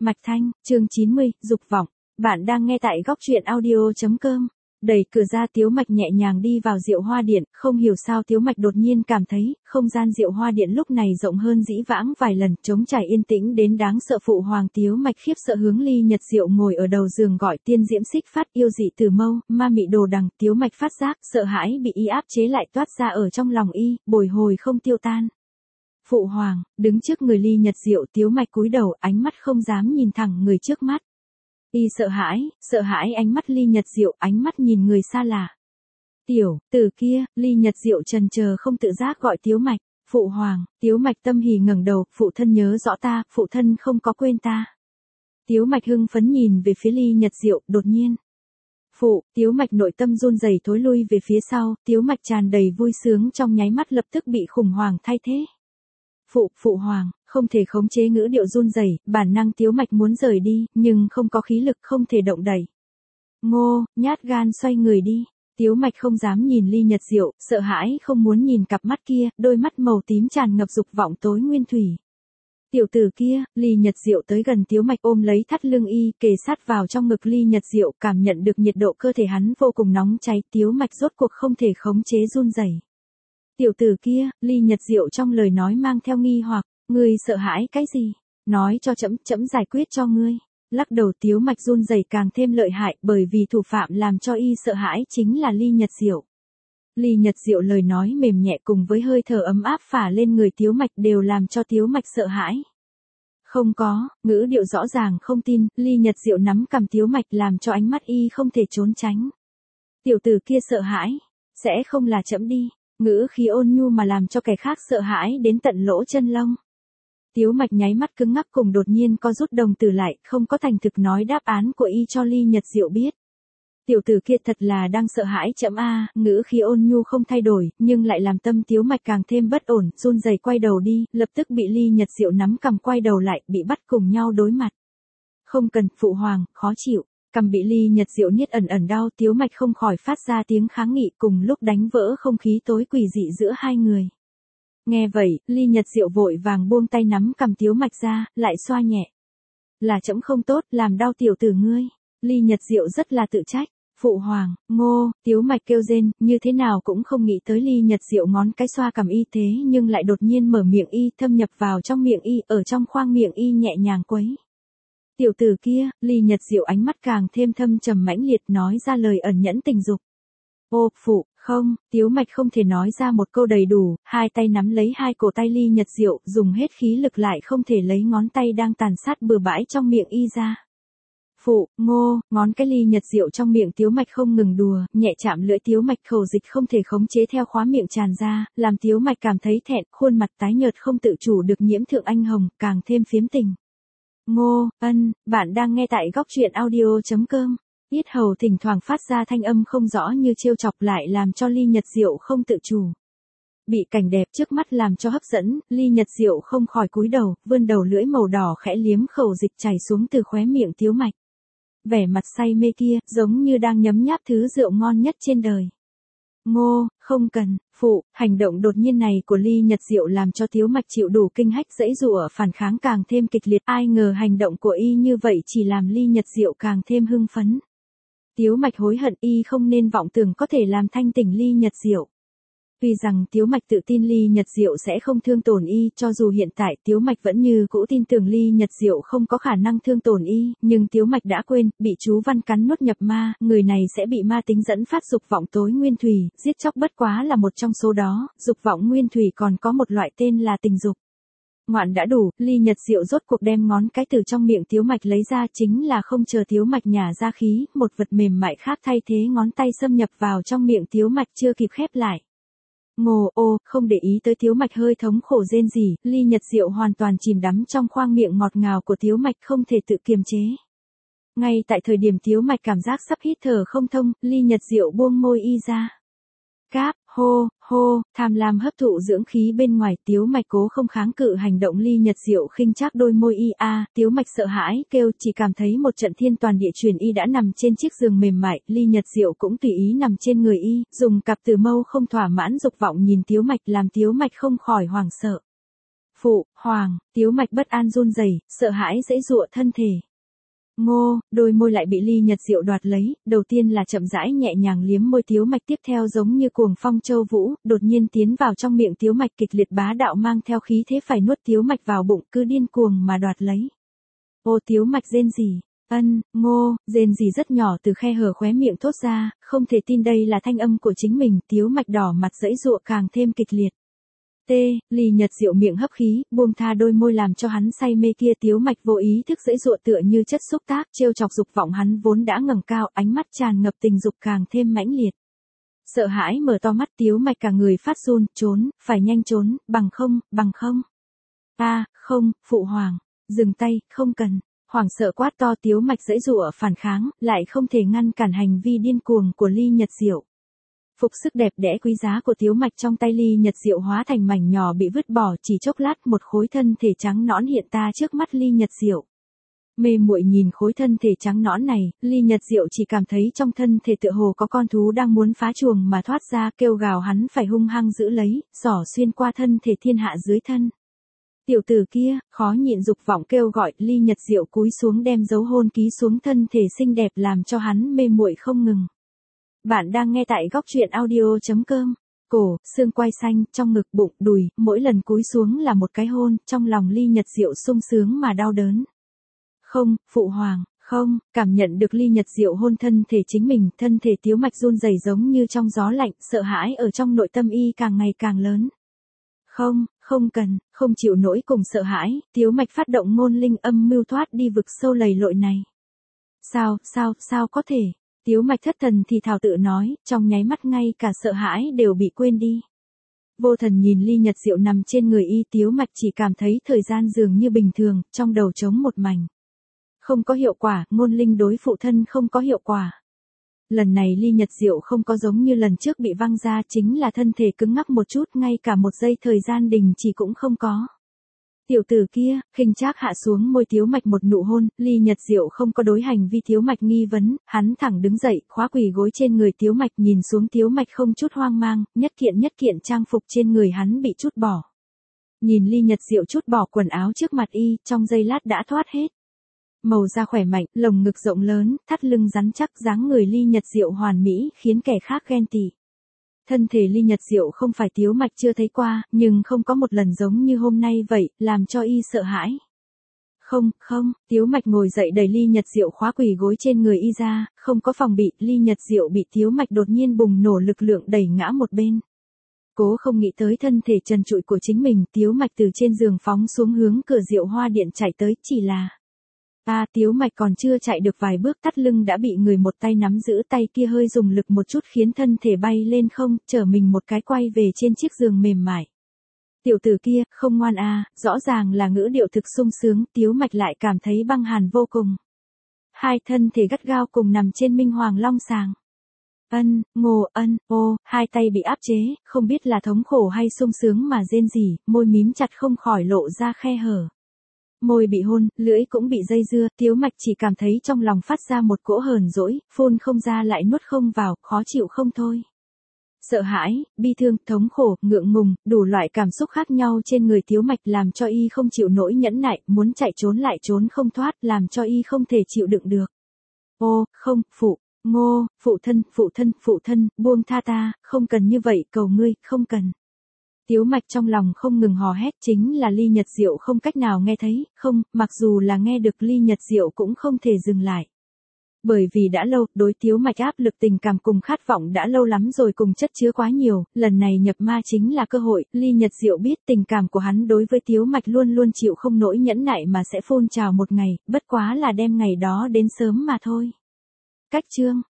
Mạch Thanh, chương 90, dục vọng. Bạn đang nghe tại góc truyện audio.com. Đẩy cửa ra Tiếu Mạch nhẹ nhàng đi vào Diệu Hoa Điện, không hiểu sao Tiếu Mạch đột nhiên cảm thấy, không gian Diệu Hoa Điện lúc này rộng hơn dĩ vãng vài lần, trống trải yên tĩnh đến đáng sợ. Phụ hoàng Tiếu Mạch khiếp sợ hướng Ly Nhật Diệu ngồi ở đầu giường gọi tiên diễm xích phát yêu dị từ mâu, ma mị đồ đằng. Tiếu Mạch phát giác, sợ hãi bị y áp chế lại toát ra ở trong lòng y, bồi hồi không tiêu tan. Phụ hoàng, đứng trước người Ly Nhật Diệu, Tiếu Mạch cúi đầu, ánh mắt không dám nhìn thẳng người trước mắt. Y sợ hãi ánh mắt Ly Nhật Diệu, ánh mắt nhìn người xa lạ. Tiểu tử kia, Ly Nhật Diệu trần chờ không tự giác gọi Tiếu Mạch. Phụ hoàng, Tiếu Mạch tâm hỉ ngẩng đầu, phụ thân nhớ rõ ta, phụ thân không có quên ta. Tiếu Mạch hưng phấn nhìn về phía Ly Nhật Diệu, đột nhiên. Tiếu Mạch nội tâm run rẩy thối lui về phía sau, Tiếu Mạch tràn đầy vui sướng trong nháy mắt lập tức bị khủng hoảng thay thế. Phụ hoàng, không thể khống chế ngữ điệu run rẩy, bản năng Tiếu Mạch muốn rời đi, nhưng không có khí lực, không thể động đậy. Ngô, nhát gan xoay người đi. Tiếu Mạch không dám nhìn Ly Nhật Diệu, sợ hãi không muốn nhìn cặp mắt kia, đôi mắt màu tím tràn ngập dục vọng tối nguyên thủy. Tiểu tử kia, Ly Nhật Diệu tới gần Tiếu Mạch ôm lấy thắt lưng y, kề sát vào trong ngực Ly Nhật Diệu, cảm nhận được nhiệt độ cơ thể hắn vô cùng nóng cháy, Tiếu Mạch rốt cuộc không thể khống chế run rẩy. Tiểu tử kia, Ly Nhật Diệu trong lời nói mang theo nghi hoặc, ngươi sợ hãi cái gì? Nói cho trẫm giải quyết cho ngươi. Lắc đầu. Tiếu Mạch run rẩy càng thêm lợi hại, bởi vì thủ phạm làm cho y sợ hãi chính là Ly Nhật Diệu. Ly Nhật Diệu lời nói mềm nhẹ cùng với hơi thở ấm áp phả lên người Tiếu Mạch đều làm cho Tiếu Mạch sợ hãi. Không có, ngữ điệu rõ ràng không tin, Ly Nhật Diệu nắm cầm Tiếu Mạch làm cho ánh mắt y không thể trốn tránh. Tiểu tử kia sợ hãi, sẽ không là trẫm đi. Ngữ khí ôn nhu mà làm cho kẻ khác sợ hãi đến tận lỗ chân lông. Tiếu Mạch nháy mắt cứng ngắc cùng đột nhiên co rút đồng tử lại, không có thành thực nói đáp án của y cho Ly Nhật Diệu biết. Tiểu tử kia thật là đang sợ hãi trẫm a. Ngữ khí ôn nhu không thay đổi, nhưng lại làm tâm Tiếu Mạch càng thêm bất ổn, run rẩy quay đầu đi, lập tức bị Ly Nhật Diệu nắm cầm quay đầu lại, bị bắt cùng nhau đối mặt. Không cần, phụ hoàng, khó chịu. Cầm bị Ly Nhật Diệu niết ẩn đau, Tiếu Mạch không khỏi phát ra tiếng kháng nghị, cùng lúc đánh vỡ không khí tối quỷ dị giữa hai người. Nghe vậy, Ly Nhật Diệu vội vàng buông tay nắm cầm Tiếu Mạch ra, lại xoa nhẹ. Là trẫm không tốt, làm đau tiểu tử ngươi. Ly Nhật Diệu rất là tự trách. Phụ hoàng, Ngô, Tiếu Mạch kêu rên, như thế nào cũng không nghĩ tới Ly Nhật Diệu ngón cái xoa cầm y thế nhưng lại đột nhiên mở miệng y, thâm nhập vào trong miệng y, ở trong khoang miệng y nhẹ nhàng quấy. Tiểu tử kia, Ly Nhật Diệu ánh mắt càng thêm thâm trầm mãnh liệt nói ra lời ẩn nhẫn tình dục. Ô, không, Tiếu Mạch không thể nói ra một câu đầy đủ, hai tay nắm lấy hai cổ tay Ly Nhật Diệu, dùng hết khí lực lại không thể lấy ngón tay đang tàn sát bừa bãi trong miệng y ra. Ngô, ngón cái Ly Nhật Diệu trong miệng Tiếu Mạch không ngừng đùa, nhẹ chạm lưỡi Tiếu Mạch, khẩu dịch không thể khống chế theo khóa miệng tràn ra, làm Tiếu Mạch cảm thấy thẹn, khuôn mặt tái nhợt không tự chủ được nhiễm thượng anh hồng, càng thêm phiếm tình. Ngô, bạn đang nghe tại góc truyện audio.com. Yết hầu thỉnh thoảng phát ra thanh âm không rõ như trêu chọc lại làm cho Ly Nhật Diệu không tự chủ. Bị cảnh đẹp trước mắt làm cho hấp dẫn, Ly Nhật Diệu không khỏi cúi đầu, vươn đầu lưỡi màu đỏ khẽ liếm khẩu dịch chảy xuống từ khóe miệng Tiếu Mạch. Vẻ mặt say mê kia, giống như đang nhấm nháp thứ rượu ngon nhất trên đời. Ngô, không cần, hành động đột nhiên này của Ly Nhật Diệu làm cho Tiếu Mạch chịu đủ kinh hách giãy giụa phản kháng càng thêm kịch liệt, ai ngờ hành động của y như vậy chỉ làm Ly Nhật Diệu càng thêm hưng phấn. Tiếu Mạch hối hận y không nên vọng tưởng có thể làm thanh tỉnh Ly Nhật Diệu. Tuy rằng Tiếu Mạch tự tin Ly Nhật Diệu sẽ không thương tổn y, cho dù hiện tại Tiếu Mạch vẫn như cũ tin tưởng Ly Nhật Diệu không có khả năng thương tổn y, nhưng Tiếu Mạch đã quên, bị chú văn cắn nuốt nhập ma, người này sẽ bị ma tính dẫn phát dục vọng tối nguyên thủy, giết chóc bất quá là một trong số đó, dục vọng nguyên thủy còn có một loại tên là tình dục. Ngoạn đã đủ, Ly Nhật Diệu rốt cuộc đem ngón cái từ trong miệng Tiếu Mạch lấy ra, chính là không chờ Tiếu Mạch nhả ra khí, một vật mềm mại khác thay thế ngón tay xâm nhập vào trong miệng Tiếu Mạch chưa kịp khép lại. Ngô, không để ý tới Tiếu Mạch hơi thống khổ rên rỉ, Ly Nhật Diệu hoàn toàn chìm đắm trong khoang miệng ngọt ngào của Tiếu Mạch không thể tự kiềm chế. Ngay tại thời điểm Tiếu Mạch cảm giác sắp hít thở không thông, Ly Nhật Diệu buông môi y ra. Cáp, hô, tham lam hấp thụ dưỡng khí bên ngoài, Tiếu Mạch cố không kháng cự hành động Ly Nhật Diệu khinh trác đôi môi y Tiếu Mạch sợ hãi kêu, chỉ cảm thấy một trận thiên toàn địa chuyển y đã nằm trên chiếc giường mềm mại, Ly Nhật Diệu cũng tùy ý nằm trên người y, dùng cặp từ mâu không thỏa mãn dục vọng nhìn Tiếu Mạch làm Tiếu Mạch không khỏi hoảng sợ. Phụ, hoàng, Tiếu Mạch bất an run rẩy, sợ hãi giãy giụa thân thể. Ngô, đôi môi lại bị Ly Nhật Diệu đoạt lấy, đầu tiên là chậm rãi nhẹ nhàng liếm môi Tiếu Mạch, tiếp theo giống như cuồng phong châu vũ, đột nhiên tiến vào trong miệng Tiếu Mạch, kịch liệt bá đạo mang theo khí thế phải nuốt Tiếu Mạch vào bụng, cứ điên cuồng mà đoạt lấy. Ô, Tiếu Mạch rên rỉ. Ngô, rên rỉ rất nhỏ từ khe hở khóe miệng thốt ra, không thể tin đây là thanh âm của chính mình, Tiếu Mạch đỏ mặt giãy giụa càng thêm kịch liệt. Ly Nhật Diệu miệng hấp khí, buông tha đôi môi làm cho hắn say mê kia, Tiếu Mạch vô ý thức giãy giụa tựa như chất xúc tác, trêu chọc dục vọng hắn vốn đã ngẩng cao, ánh mắt tràn ngập tình dục càng thêm mãnh liệt. Sợ hãi mở to mắt, Tiếu Mạch cả người phát run, trốn, phải nhanh trốn, bằng không. Không, phụ hoàng, dừng tay, không cần. Hoảng sợ quát to, Tiếu Mạch giãy giụa phản kháng, lại không thể ngăn cản hành vi điên cuồng của Ly Nhật Diệu. Phục sức đẹp đẽ quý giá của Tiếu Mạch trong tay Ly Nhật Diệu hóa thành mảnh nhỏ bị vứt bỏ, chỉ chốc lát một khối thân thể trắng nõn hiện ta trước mắt Ly Nhật Diệu. Mê muội nhìn khối thân thể trắng nõn này, Ly Nhật Diệu chỉ cảm thấy trong thân thể tựa hồ có con thú đang muốn phá chuồng mà thoát ra, kêu gào hắn phải hung hăng giữ lấy, xỏ xuyên qua thân thể thiên hạ dưới thân. Tiểu tử kia, khó nhịn dục vọng kêu gọi, Ly Nhật Diệu cúi xuống đem dấu hôn ký xuống thân thể xinh đẹp làm cho hắn mê muội không ngừng. Bạn đang nghe tại góc truyện audio.com. Cổ, xương quai xanh, trong ngực, bụng, đùi, mỗi lần cúi xuống là một cái hôn, trong lòng Ly Nhật Diệu sung sướng mà đau đớn. Không, phụ hoàng, không, cảm nhận được Ly Nhật Diệu hôn thân thể chính mình, thân thể Tiếu Mạch run rẩy giống như trong gió lạnh, sợ hãi ở trong nội tâm y càng ngày càng lớn. Không cần, không chịu nổi cùng sợ hãi, Tiếu Mạch phát động ngôn linh âm mưu thoát đi vực sâu lầy lội này. Sao có thể? Tiếu Mạch thất thần thì thào tự nói, trong nháy mắt ngay cả sợ hãi đều bị quên đi. Vô thần nhìn Ly Nhật Diệu nằm trên người y, Tiếu Mạch chỉ cảm thấy thời gian dường như bình thường, trong đầu trống một mảnh. Không có hiệu quả, ngôn linh đối phụ thân không có hiệu quả. Lần này Ly Nhật Diệu không có giống như lần trước bị văng ra, chính là thân thể cứng ngắc một chút, ngay cả một giây thời gian đình chỉ cũng không có. Tiểu tử kia, khinh trác hạ xuống môi Tiếu Mạch một nụ hôn, Ly Nhật Diệu không có đối hành vi Tiếu Mạch nghi vấn, hắn thẳng đứng dậy, khóa quỳ gối trên người Tiếu Mạch, nhìn xuống Tiếu Mạch không chút hoang mang, nhất kiện trang phục trên người hắn bị trút bỏ. Nhìn Ly Nhật Diệu trút bỏ quần áo trước mặt y, trong giây lát đã thoát hết. Màu da khỏe mạnh, lồng ngực rộng lớn, thắt lưng rắn chắc, dáng người Ly Nhật Diệu hoàn mỹ, khiến kẻ khác ghen tị. Thân thể Ly Nhật Diệu không phải Tiếu Mạch chưa thấy qua, nhưng không có một lần giống như hôm nay vậy, làm cho y sợ hãi. Không, Tiếu Mạch ngồi dậy đẩy Ly Nhật Diệu khóa quỳ gối trên người y ra, không có phòng bị, Ly Nhật Diệu bị Tiếu Mạch đột nhiên bùng nổ lực lượng đẩy ngã một bên. Cố không nghĩ tới thân thể trần trụi của chính mình, Tiếu Mạch từ trên giường phóng xuống hướng cửa Diệu Hoa Điện chạy tới, chỉ là... Tiếu Mạch còn chưa chạy được vài bước, thắt lưng đã bị người một tay nắm giữ, tay kia hơi dùng lực một chút khiến thân thể bay lên không, chở mình một cái quay về trên chiếc giường mềm mại. Tiểu tử kia, không ngoan rõ ràng là ngữ điệu thực sung sướng, Tiếu Mạch lại cảm thấy băng hàn vô cùng. Hai thân thể gắt gao cùng nằm trên minh hoàng long sàng. Hai tay bị áp chế, không biết là thống khổ hay sung sướng mà rên rỉ, môi mím chặt không khỏi lộ ra khe hở. Môi bị hôn, lưỡi cũng bị dây dưa, Tiếu Mạch chỉ cảm thấy trong lòng phát ra một cỗ hờn dỗi, phun không ra lại nuốt không vào, khó chịu không thôi. Sợ hãi, bi thương, thống khổ, ngượng ngùng, đủ loại cảm xúc khác nhau trên người Tiếu Mạch làm cho y không chịu nổi nhẫn nại, muốn chạy trốn lại trốn không thoát, làm cho y không thể chịu đựng được. Không, phụ thân, buông tha ta, không cần như vậy, cầu ngươi, không cần. Tiếu Mạch trong lòng không ngừng hò hét, chính là Ly Nhật Diệu không cách nào nghe thấy, mặc dù là nghe được Ly Nhật Diệu cũng không thể dừng lại. Bởi vì đã lâu, đối Tiếu Mạch áp lực tình cảm cùng khát vọng đã lâu lắm rồi, cùng chất chứa quá nhiều, lần này nhập ma chính là cơ hội, Ly Nhật Diệu biết tình cảm của hắn đối với Tiếu Mạch luôn luôn chịu không nổi nhẫn nại mà sẽ phun trào một ngày, bất quá là đem ngày đó đến sớm mà thôi. Cách chương